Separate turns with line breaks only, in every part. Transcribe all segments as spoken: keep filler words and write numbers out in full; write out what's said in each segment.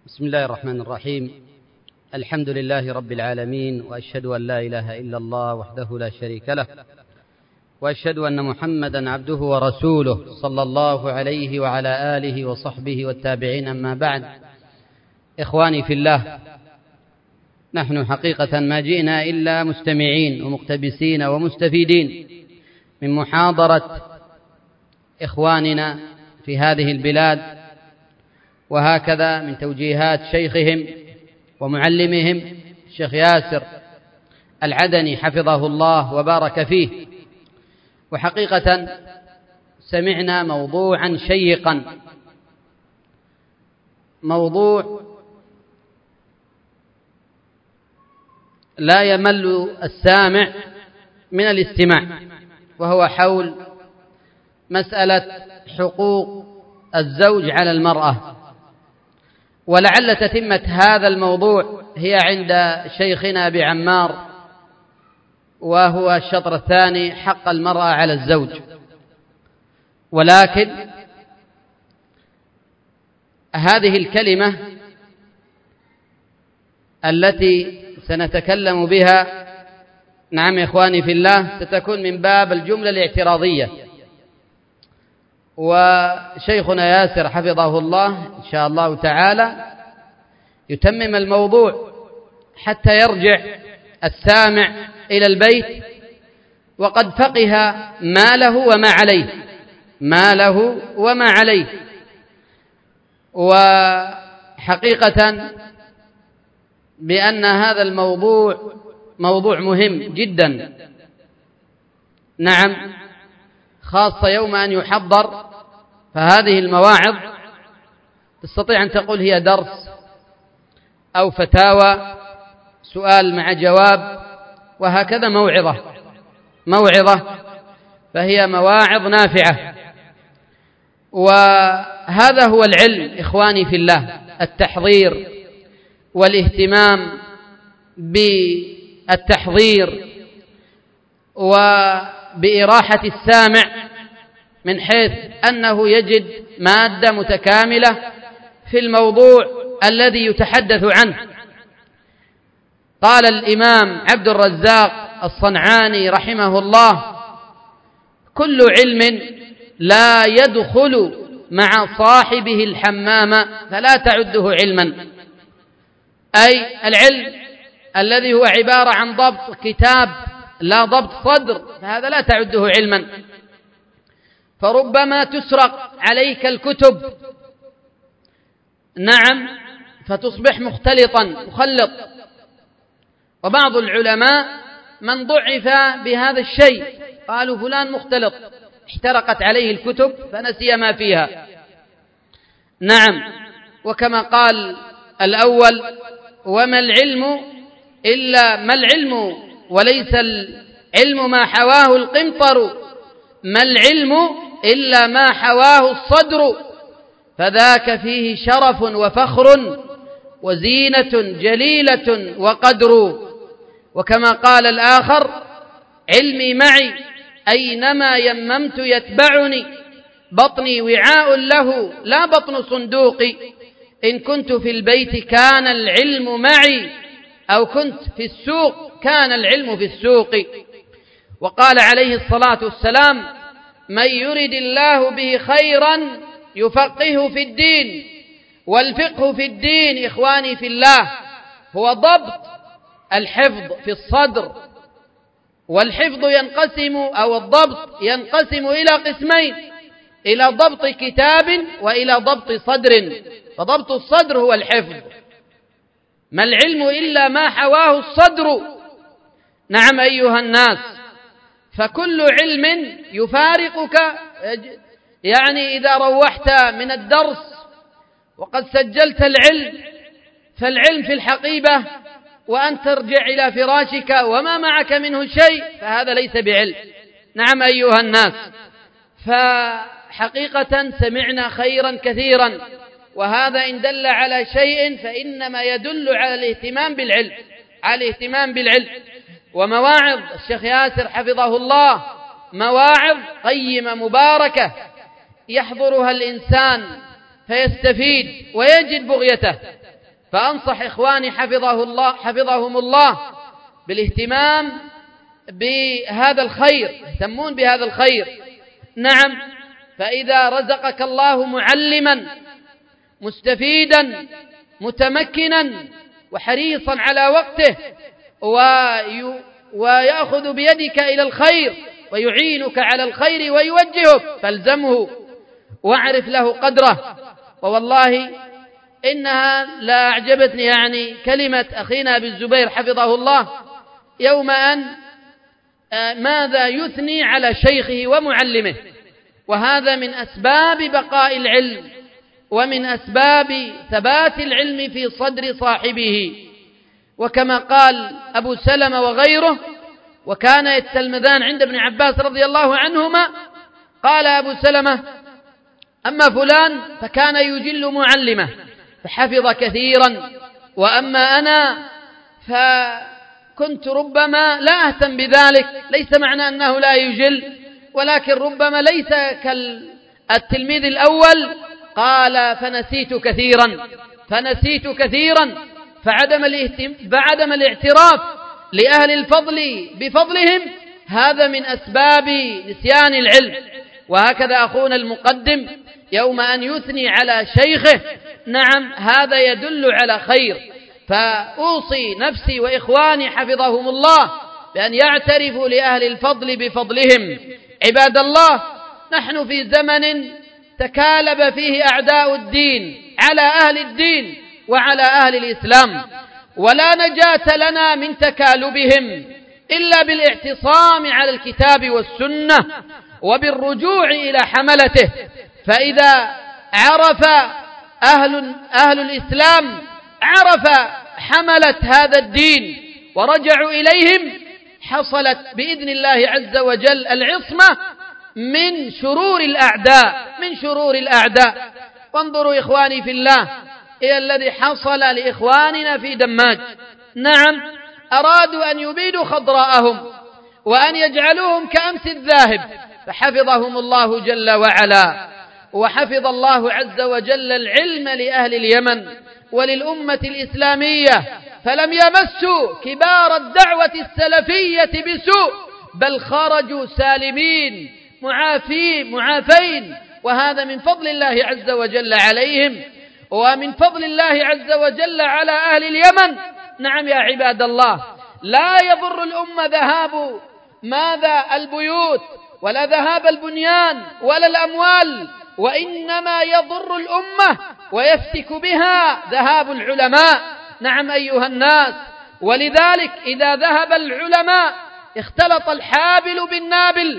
بسم الله الرحمن الرحيم. الحمد لله رب العالمين، وأشهد أن لا إله إلا الله وحده لا شريك له، وأشهد أن محمدا عبده ورسوله صلى الله عليه وعلى آله وصحبه والتابعين. أما بعد، إخواني في الله، نحن حقيقة ما جئنا إلا مستمعين ومقتبسين ومستفيدين من محاضرة إخواننا في هذه البلاد، وهكذا من توجيهات شيخهم ومعلمهم الشيخ ياسر العدني حفظه الله وبارك فيه. وحقيقة سمعنا موضوعا شيقا، موضوع لا يمل السامع من الاستماع، وهو حول مسألة حقوق الزوج على المرأة. ولعل تتمة هذا الموضوع هي عند شيخنا أبي عمار، وهو الشطر الثاني، حق المرأة على الزوج. ولكن هذه الكلمة التي سنتكلم بها، نعم يا إخواني في الله، ستكون من باب الجملة الاعتراضية. وشيخنا ياسر حفظه الله إن شاء الله تعالى يتمم الموضوع حتى يرجع السامع إلى البيت وقد فقه ما له وما عليه، ما له وما عليه. وحقيقة بأن هذا الموضوع موضوع مهم جدا، نعم، خاصة يوم أن يحضر. فهذه المواعظ تستطيع أن تقول هي درس أو فتاوى، سؤال مع جواب، وهكذا موعظة موعظة فهي مواعظ نافعة. وهذا هو العلم إخواني في الله، التحضير والاهتمام بالتحضير وبإراحة السامع، من حيث أنه يجد مادة متكاملة في الموضوع الذي يتحدث عنه. قال الإمام عبد الرزاق الصنعاني رحمه الله: كل علم لا يدخل مع صاحبه الحمام فلا تعده علما. أي العلم الذي هو عبارة عن ضبط كتاب لا ضبط صدر، فهذا لا تعده علما. فربما تسرق عليك الكتب، نعم، فتصبح مختلطا مخلط. وبعض العلماء من ضعف بهذا الشيء قالوا فلان مختلط، احترقت عليه الكتب فنسي ما فيها، نعم. وكما قال الأول: وما العلم إلا ما العلم وليس العلم ما حواه القنطر، ما العلم إلا ما حواه الصدر، فذاك فيه شرف وفخر وزينة جليلة وقدر. وكما قال الآخر: علمي معي أينما يممت يتبعني، بطني وعاء له لا بطن صندوقي، إن كنت في البيت كان العلم معي، أو كنت في السوق كان العلم في السوق. وقال عليه الصلاة والسلام: من يرد الله به خيرا يفقهه في الدين. والفقه في الدين إخواني في الله هو ضبط الحفظ في الصدر. والحفظ ينقسم، أو الضبط ينقسم إلى قسمين: إلى ضبط كتاب وإلى ضبط صدر. فضبط الصدر هو الحفظ. ما العلم إلا ما حواه الصدر. نعم أيها الناس، فكل علم يفارقك، يعني إذا روحت من الدرس وقد سجلت العلم، فالعلم في الحقيبة وأن ترجع إلى فراشك وما معك منه شيء، فهذا ليس بعلم. نعم أيها الناس، فحقيقة سمعنا خيرا كثيرا، وهذا إن دل على شيء فإنما يدل على الاهتمام بالعلم، على الاهتمام بالعلم. ومواعظ الشيخ ياسر حفظه الله مواعظ قيمة مباركة يحضرها الإنسان فيستفيد ويجد بغيته. فأنصح إخواني حفظه الله حفظهم الله بالاهتمام بهذا الخير، يهتمون بهذا الخير. نعم، فإذا رزقك الله معلما مستفيدا متمكنا وحريصا على وقته ويأخذ بيدك إلى الخير ويعينك على الخير ويوجهك، فالزمه واعرف له قدره. ووالله إنها لا أعجبتني يعني كلمة أخينا أبي الزبير حفظه الله يوم أن ماذا يثني على شيخه ومعلمه، وهذا من أسباب بقاء العلم ومن أسباب ثبات العلم في صدر صاحبه. وكما قال أبو سلمة وغيره، وكان يتلمذان عند ابن عباس رضي الله عنهما، قال أبو سلمة: أما فلان فكان يجل معلمه فحفظ كثيرا، وأما أنا فكنت ربما لا أهتم بذلك. ليس معنى أنه لا يجل، ولكن ربما ليس كالتلميذ الأول. قال: فنسيت كثيرا فنسيت كثيرا فعدم فعدم الاعتراف لأهل الفضل بفضلهم هذا من أسباب نسيان العلم. وهكذا أخونا المقدم يوم أن يثني على شيخه، نعم هذا يدل على خير. فأوصي نفسي وإخواني حفظهم الله بأن يعترفوا لأهل الفضل بفضلهم. عباد الله، نحن في زمن تكالب فيه أعداء الدين على أهل الدين وعلى أهل الإسلام، ولا نجاة لنا من تكالبهم إلا بالاعتصام على الكتاب والسنة وبالرجوع إلى حملته. فإذا عرف أهل, أهل الإسلام عرف حملة هذا الدين ورجعوا إليهم، حصلت بإذن الله عز وجل العصمة من شرور الأعداء من شرور الأعداء. وانظروا إخواني في الله إلى الذي حصل لإخواننا في دماج. نعم، أرادوا أن يبيدوا خضراءهم وأن يجعلوهم كأمس الذاهب، فحفظهم الله جل وعلا. وحفظ الله عز وجل العلم لأهل اليمن وللأمة الإسلامية، فلم يمسوا كبار الدعوة السلفية بسوء، بل خرجوا سالمين معافين معافين وهذا من فضل الله عز وجل عليهم ومن فضل الله عز وجل على أهل اليمن. نعم يا عباد الله، لا يضر الأمة ذهاب ماذا البيوت ولا ذهاب البنيان ولا الأموال، وإنما يضر الأمة ويفتك بها ذهاب العلماء. نعم أيها الناس، ولذلك إذا ذهب العلماء اختلط الحابل بالنابل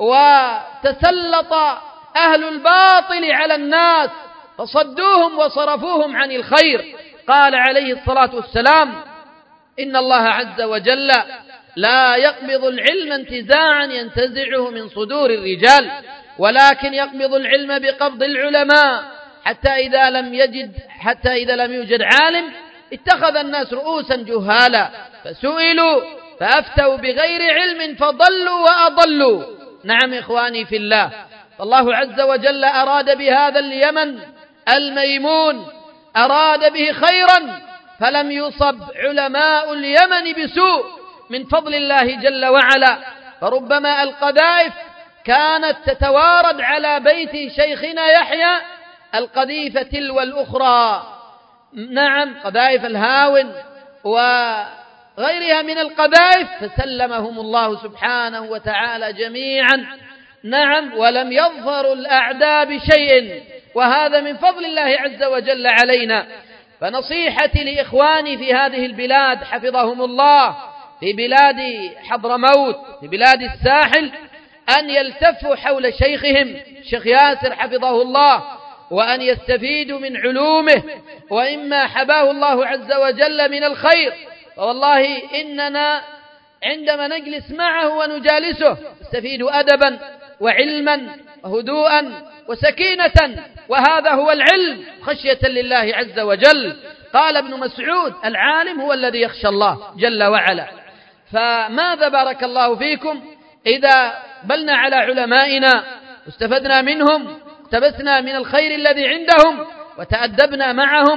وتسلط أهل الباطل على الناس فصدوهم وصرفوهم عن الخير. قال عليه الصلاة والسلام: إن الله عز وجل لا يقبض العلم انتزاعا ينتزعه من صدور الرجال، ولكن يقبض العلم بقبض العلماء، حتى إذا لم يجد حتى إذا لم يوجد عالم اتخذ الناس رؤوسا جهالا فسئلوا فأفتوا بغير علم فضلوا وأضلوا. نعم إخواني في الله، فالله عز وجل أراد بهذا اليمن الميمون أراد به خيرا، فلم يصب علماء اليمن بسوء من فضل الله جل وعلا. فربما القذائف كانت تتوارد على بيت شيخنا يحيى القذيفة تلو الأخرى، نعم قذائف الهاون وغيرها من القذائف، فسلمهم الله سبحانه وتعالى جميعا. نعم، ولم يظفروا الأعداء بشيء، وهذا من فضل الله عز وجل علينا. فنصيحتي لإخواني في هذه البلاد حفظهم الله، في بلاد حضرموت في بلاد الساحل، أن يلتفوا حول شيخهم شيخ ياسر حفظه الله، وأن يستفيدوا من علومه وإما حباه الله عز وجل من الخير. والله إننا عندما نجلس معه ونجالسه نستفيد أدبا وعلما وهدوءا وسكينة، وهذا هو العلم خشية لله عز وجل. قال ابن مسعود: العالم هو الذي يخشى الله جل وعلا. فماذا بارك الله فيكم إذا بلنا على علمائنا واستفدنا منهم، اقتبسنا من الخير الذي عندهم وتأدبنا معهم،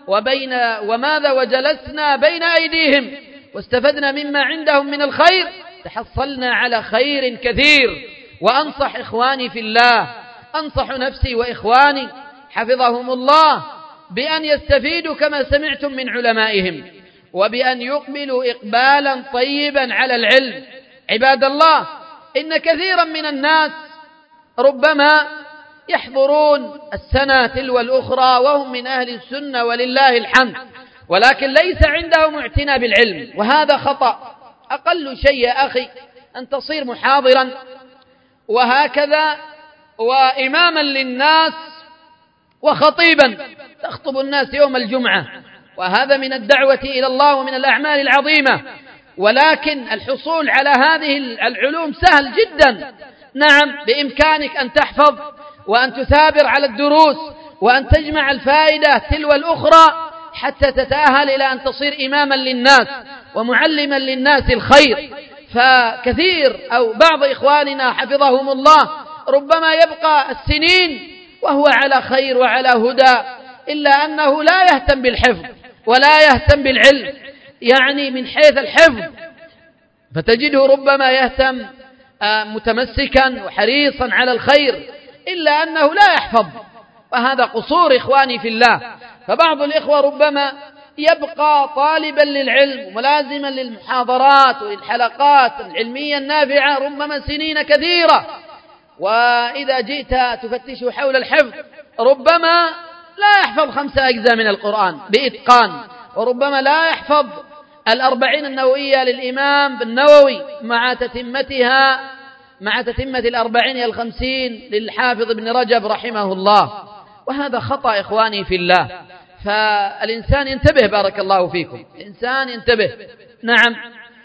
وبين وماذا وجلسنا بين أيديهم واستفدنا مما عندهم من الخير، تحصلنا على خير كثير. وأنصح إخواني في الله، أنصح نفسي وإخواني حفظهم الله بأن يستفيدوا كما سمعتم من علمائهم، وبأن يقبلوا إقبالا طيبا على العلم. عباد الله، إن كثيرا من الناس ربما يحضرون السنة تلو الأخرى وهم من أهل السنة ولله الحمد، ولكن ليس عندهم اعتناء بالعلم، وهذا خطأ. أقل شيء يا أخي أن تصير محاضرا وهكذا وإماما للناس وخطيبا تخطب الناس يوم الجمعة، وهذا من الدعوة إلى الله ومن الأعمال العظيمة. ولكن الحصول على هذه العلوم سهل جدا. نعم، بإمكانك أن تحفظ وأن تثابر على الدروس وأن تجمع الفائدة تلو الأخرى حتى تتأهل إلى أن تصير إماما للناس ومعلما للناس الخير. فكثير أو بعض إخواننا حفظهم الله ربما يبقى السنين وهو على خير وعلى هدى، إلا أنه لا يهتم بالحفظ ولا يهتم بالعلم، يعني من حيث الحفظ فتجده ربما يهتم متمسكا وحريصا على الخير، إلا أنه لا يحفظ، وهذا قصور إخواني في الله. فبعض الإخوة ربما يبقى طالبا للعلم ملازما للمحاضرات وللحلقات العلمية النافعة ربما سنين كثيرة، وإذا جئت تفتش حول الحفظ ربما لا يحفظ خمسة أجزاء من القرآن بإتقان، وربما لا يحفظ الأربعين النووية للإمام النووي مع تتمتها مع تتمة الأربعين الخمسين للحافظ ابن رجب رحمه الله، وهذا خطأ إخواني في الله. فالإنسان ينتبه، بارك الله فيكم، الإنسان ينتبه، نعم،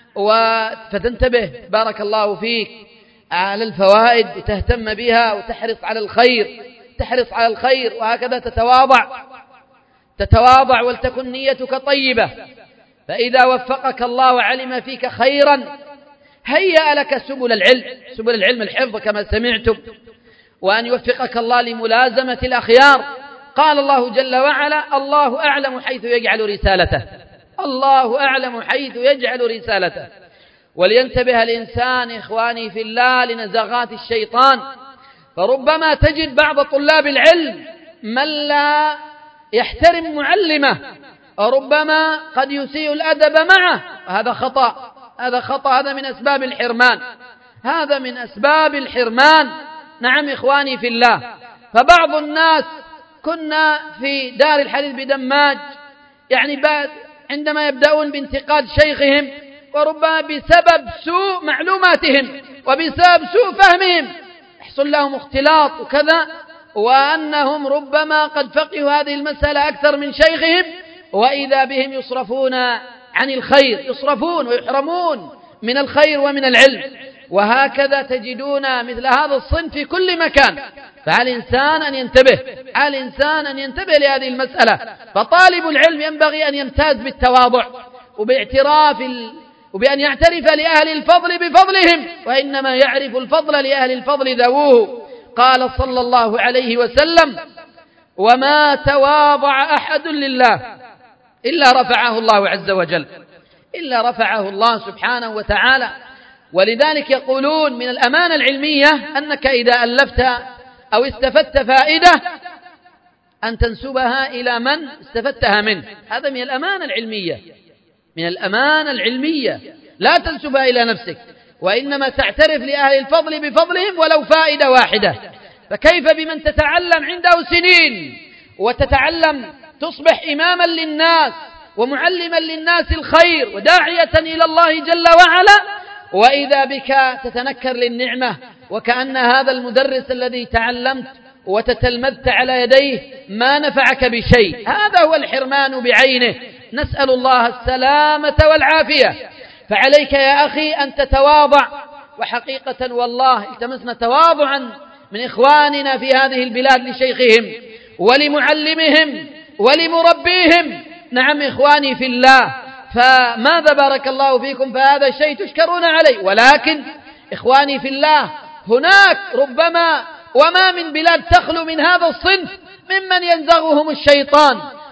فتنتبه بارك الله فيك على الفوائد وتهتم بها وتحرص على الخير، تحرص على الخير، وهكذا تتواضع تتواضع ولتكن نيتك طيبة. فإذا وفقك الله وعلم فيك خيرا هيأ لك سبل العلم، سبل العلم الحفظ كما سمعتم، وأن يوفقك الله لملازمة الأخيار. قال الله جل وعلا: الله أعلم حيث يجعل رسالته، الله أعلم حيث يجعل رسالته. ولينتبه الإنسان إخواني في الله لنزغات الشيطان، فربما تجد بعض طلاب العلم من لا يحترم معلمه، وربما قد يسيء الأدب معه، هذا خطأ، هذا خطأ، هذا من أسباب الحرمان، هذا من أسباب الحرمان. نعم إخواني في الله، فبعض الناس كنا في دار الحديث بدماج، يعني بعد عندما يبدأون بانتقاد شيخهم وربما بسبب سوء معلوماتهم وبسبب سوء فهمهم يحصل لهم اختلاط وكذا، وأنهم ربما قد فقهوا هذه المسألة أكثر من شيخهم، وإذا بهم يصرفون عن الخير، يصرفون ويحرمون من الخير ومن العلم. وهكذا تجدون مثل هذا الصنف في كل مكان. فعلى الإنسان أن ينتبه، على الإنسان أن ينتبه لهذه المسألة. فطالب العلم ينبغي أن يمتاز بالتواضع وباعتراف ال... وبأن يعترف لأهل الفضل بفضلهم، وإنما يعرف الفضل لأهل الفضل ذووه. قال صلى الله عليه وسلم: وما تواضع أحد لله إلا رفعه الله عز وجل، إلا رفعه الله سبحانه وتعالى. ولذلك يقولون من الأمانة العلمية أنك إذا ألفت أو استفدت فائدة أن تنسبها إلى من استفدتها منه، هذا من الأمانة العلمية، من الأمانة العلمية، لا تنسبها إلى نفسك، وإنما تعترف لأهل الفضل بفضلهم ولو فائدة واحدة. فكيف بمن تتعلم عنده سنين وتتعلم تصبح إماما للناس ومعلما للناس الخير وداعية إلى الله جل وعلا، وإذا بك تتنكر للنعمة وكأن هذا المدرس الذي تعلمت وتتلمذت على يديه ما نفعك بشيء. هذا هو الحرمان بعينه، نسأل الله السلامة والعافية. فعليك يا أخي أن تتواضع، وحقيقة والله التمسنا تواضعا من إخواننا في هذه البلاد لشيخهم ولمعلمهم ولمربيهم. نعم إخواني في الله، فماذا بارك الله فيكم، فهذا شيء تشكرون عليه. ولكن إخواني في الله، هناك ربما وما من بلاد تخلو من هذا الصنف ممن ينزغهم الشيطان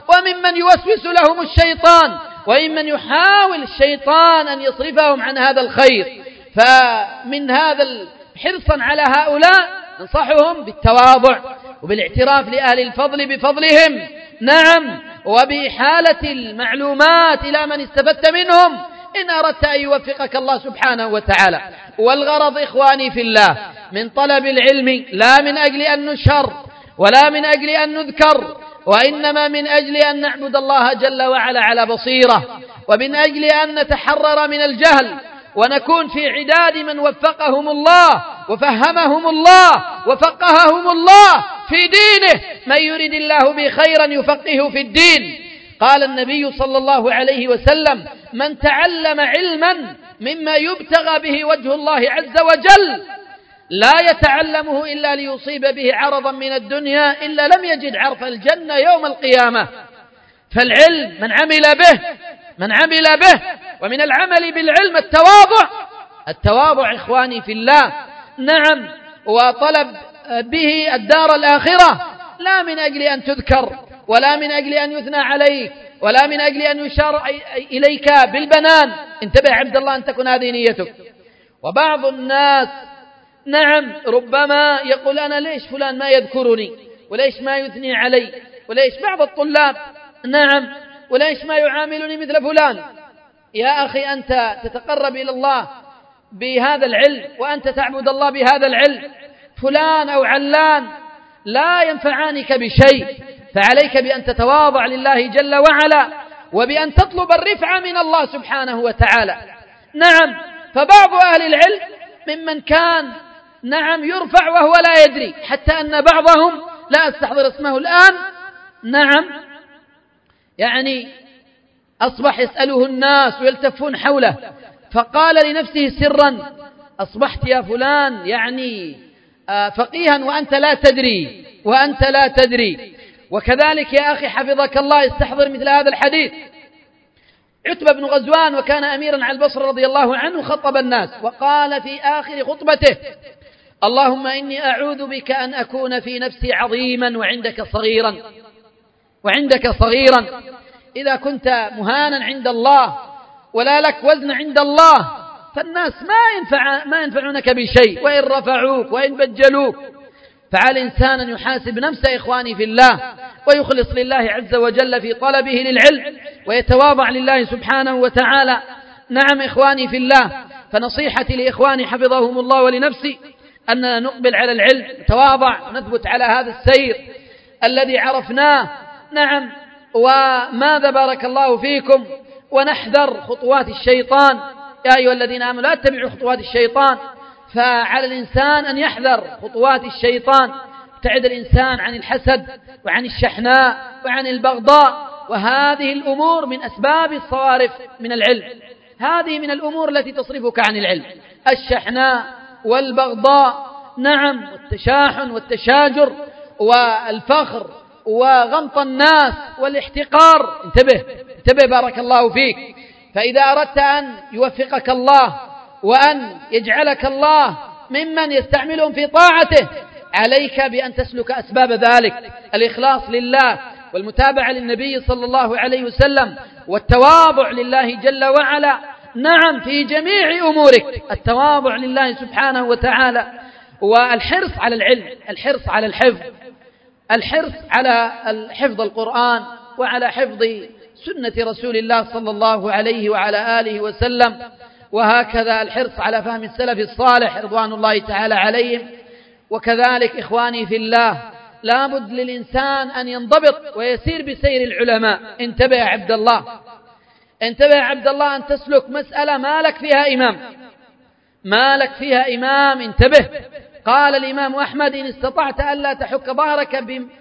وممن يوسوس لهم الشيطان، وممن يحاول الشيطان أن يصرفهم عن هذا الخير. فمن هذا حرصا على هؤلاء ننصحهم بالتواضع وبالاعتراف لأهل الفضل بفضلهم، نعم، وبإحالة المعلومات إلى من استفدت منهم إن أردت أن يوفقك الله سبحانه وتعالى. والغرض إخواني في الله من طلب العلم لا من أجل أن نشهر ولا من أجل أن نذكر، وإنما من أجل أن نعبد الله جل وعلا على بصيرة، ومن أجل أن نتحرر من الجهل ونكون في عداد من وفقهم الله وفهمهم الله وفقههم الله في دينه. من يريد الله به خيرا يفقهه في الدين. قال النبي صلى الله عليه وسلم: من تعلم علما مما يبتغى به وجه الله عز وجل لا يتعلمه إلا ليصيب به عرضا من الدنيا إلا لم يجد عرف الجنة يوم القيامة. فالعلم من عمل به من عمل به ومن العمل بالعلم التواضع التواضع إخواني في الله، نعم، وطلب به الدار الآخرة لا من أجل أن تذكر ولا من أجل أن يثنى عليك ولا من أجل أن يشار إليك بالبنان. انتبه عبد الله أن تكون هذه نيتك. وبعض الناس نعم ربما يقول: أنا ليش فلان ما يذكرني وليش ما يثني علي، وليش بعض الطلاب نعم وليش ما يعاملني مثل فلان. يا أخي أنت تتقرب إلى الله بهذا العلم وأنت تعبد الله بهذا العلم، فلان أو علان لا ينفعانك بشيء، فعليك بأن تتواضع لله جل وعلا وبأن تطلب الرفعة من الله سبحانه وتعالى. نعم، فبعض أهل العلم ممن كان نعم يرفع وهو لا يدري، حتى أن بعضهم لا أستحضر اسمه الآن نعم يعني أصبح يسأله الناس ويلتفون حوله، فقال لنفسه سرا: أصبحت يا فلان يعني فقيها وأنت لا تدري وأنت لا تدري. وكذلك يا أخي حفظك الله استحضر مثل هذا الحديث. عتبة بن غزوان وكان أميرا على البصرة رضي الله عنه خطب الناس وقال في آخر خطبته: اللهم إني أعوذ بك أن أكون في نفسي عظيما وعندك صغيرا وعندك صغيرا. إذا كنت مهانا عند الله ولا لك وزن عند الله فالناس ما ينفع ما ينفعونك بشيء، وإن رفعوك وإن بجلوك. فعلى الإنسان أن يحاسب نفسه إخواني في الله ويخلص لله عز وجل في طلبه للعلم ويتواضع لله سبحانه وتعالى. نعم إخواني في الله، فنصيحتي لإخواني حفظهم الله ولنفسي أننا نقبل على العلم، نتواضع ونثبت على هذا السير الذي عرفناه. نعم، وماذا بارك الله فيكم، ونحذر خطوات الشيطان. يا أيها الذين آمنوا لا تتبعوا خطوات الشيطان، فعلى الإنسان أن يحذر خطوات الشيطان. ابتعد الإنسان عن الحسد وعن الشحناء وعن البغضاء، وهذه الأمور من أسباب الصوارف من العلم. هذه من الأمور التي تصرفك عن العلم: الشحناء والبغضاء، نعم، والتشاحن والتشاجر والفخر وغمط الناس والاحتقار. انتبه انتبه بارك الله فيك. فإذا أردت أن يوفقك الله وأن يجعلك الله ممن يستعملهم في طاعته عليك بأن تسلك أسباب ذلك: الإخلاص لله والمتابعة للنبي صلى الله عليه وسلم والتواضع لله جل وعلا. نعم، في جميع أمورك التواضع لله سبحانه وتعالى، والحرص على العلم، الحرص على الحفظ، الحرص على حفظ القرآن وعلى حفظ سنة رسول الله صلى الله عليه وعلى آله وسلم، وهكذا الحرص على فهم السلف الصالح رضوان الله تعالى عليهم. وكذلك إخواني في الله لابد للإنسان أن ينضبط ويسير بسير العلماء. انتبه يا عبد الله، انتبه يا عبد الله أن تسلك مسألة ما لك فيها إمام، ما لك فيها إمام. انتبه. قال الإمام أحمد: إن استطعت ألا تحك ظهرك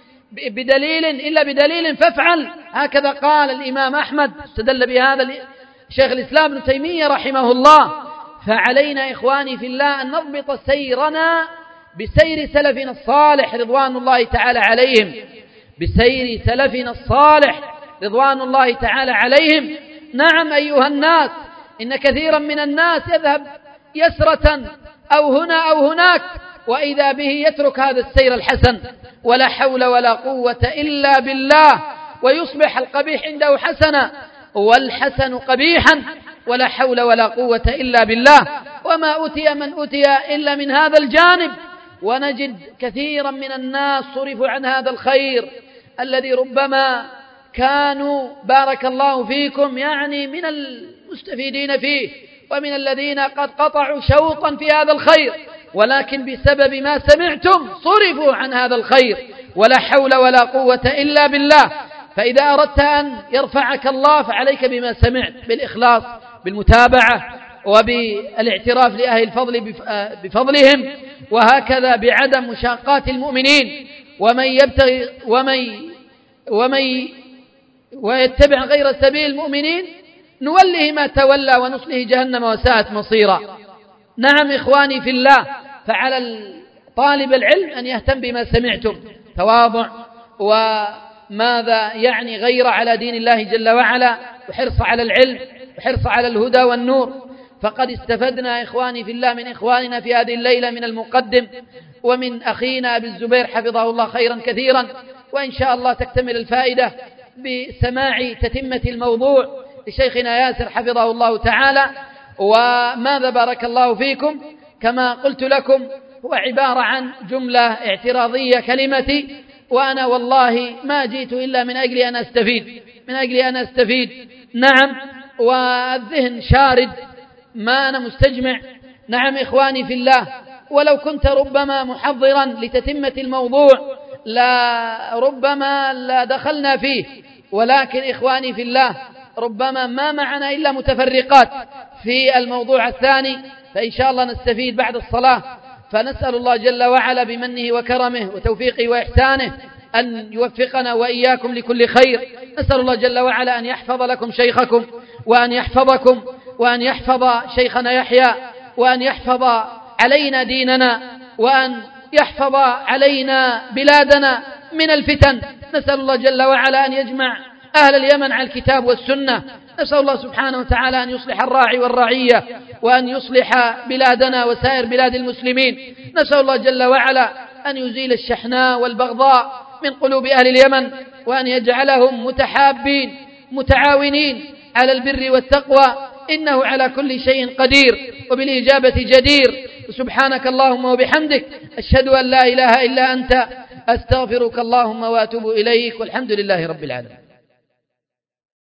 بدليل إلا بدليل فافعل. هكذا قال الإمام أحمد، استدل بهذا شيخ الإسلام ابن تيمية رحمه الله. فعلينا إخواني في الله أن نضبط سيرنا بسير سلفنا الصالح رضوان الله تعالى عليهم، بسير سلفنا الصالح رضوان الله تعالى عليهم. نعم أيها الناس، إن كثيرا من الناس يذهب يسرة أو هنا أو هناك، وإذا به يترك هذا السير الحسن. ولا حول ولا قوة إلا بالله. ويصبح القبيح عنده حسنا والحسن قبيحا، ولا حول ولا قوة إلا بالله. وما أوتي من أوتي إلا من هذا الجانب، ونجد كثيرا من الناس صرفوا عن هذا الخير الذي ربما كانوا بارك الله فيكم يعني من المستفيدين فيه ومن الذين قد قطعوا شوطا في هذا الخير، ولكن بسبب ما سمعتم صرفوا عن هذا الخير، ولا حول ولا قوة إلا بالله. فإذا أردت أن يرفعك الله فعليك بما سمعت، بالإخلاص، بالمتابعة، وبالاعتراف لأهل الفضل بفضلهم، وهكذا بعدم مشاقات المؤمنين. ومن يبتغي ومن ومن ويتبع غير سبيل المؤمنين نوله ما تولى ونصله جهنم وساءت مصيرا. نعم إخواني في الله، فعلى طالب العلم أن يهتم بما سمعتم، تواضع وماذا يعني غير على دين الله جل وعلا، وحرص على العلم وحرص على الهدى والنور. فقد استفدنا إخواني في الله من إخواننا في هذه الليلة من المقدم ومن أخينا أبي الزبير حفظه الله خيرا كثيرا، وإن شاء الله تكتمل الفائدة بسماع تتمة الموضوع لشيخنا ياسر حفظه الله تعالى. وماذا بارك الله فيكم كما قلت لكم هو عبارة عن جملة اعتراضية كلمتي، وأنا والله ما جئت إلا من أجل أن أستفيد من أجل أن أستفيد نعم، والذهن شارد، ما أنا مستجمع. نعم إخواني في الله، ولو كنت ربما محضرا لتتمة الموضوع لا ربما لا دخلنا فيه، ولكن إخواني في الله ربما ما معنا إلا متفرقات في الموضوع الثاني، فإن شاء الله نستفيد بعد الصلاة. فنسأل الله جل وعلا بمنه وكرمه وتوفيقه وإحسانه أن يوفقنا وإياكم لكل خير. نسأل الله جل وعلا أن يحفظ لكم شيخكم، وأن يحفظكم، وأن يحفظ شيخنا يحيى، وأن يحفظ علينا ديننا، وأن يحفظ علينا بلادنا من الفتن. نسأل الله جل وعلا أن يجمع أهل اليمن على الكتاب والسنة. نسأل الله سبحانه وتعالى أن يصلح الراعي والرعية، وأن يصلح بلادنا وسائر بلاد المسلمين. نسأل الله جل وعلا أن يزيل الشحناء والبغضاء من قلوب أهل اليمن، وأن يجعلهم متحابين متعاونين على البر والتقوى، إنه على كل شيء قدير وبالإجابة جدير. سبحانك اللهم وبحمدك، أشهد أن لا إله إلا أنت، أستغفرك اللهم وأتوب إليك، والحمد لله رب العالمين.